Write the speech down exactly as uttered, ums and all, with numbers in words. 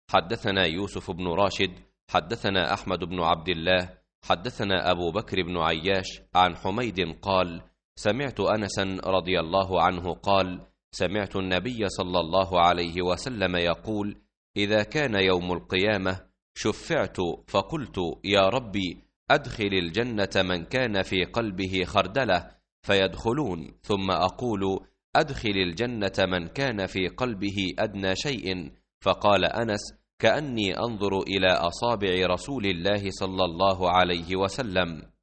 حدثنا يوسف بن راشد حدثنا أحمد بن عبد الله حدثنا أبو بكر بن عياش عن حميد قال: سمعت أنسا رضي الله عنه قال: سمعت النبي صلى الله عليه وسلم يقول: إذا كان يوم القيامة شفعت فقلت: يا ربي أدخل الجنة من كان في قلبه خردلة فيدخلون، ثم أقول: أدخل الجنة من كان في قلبه أدنى شيء. فقال أنس: كأني أنظر إلى أصابع رسول الله صلى الله عليه وسلم.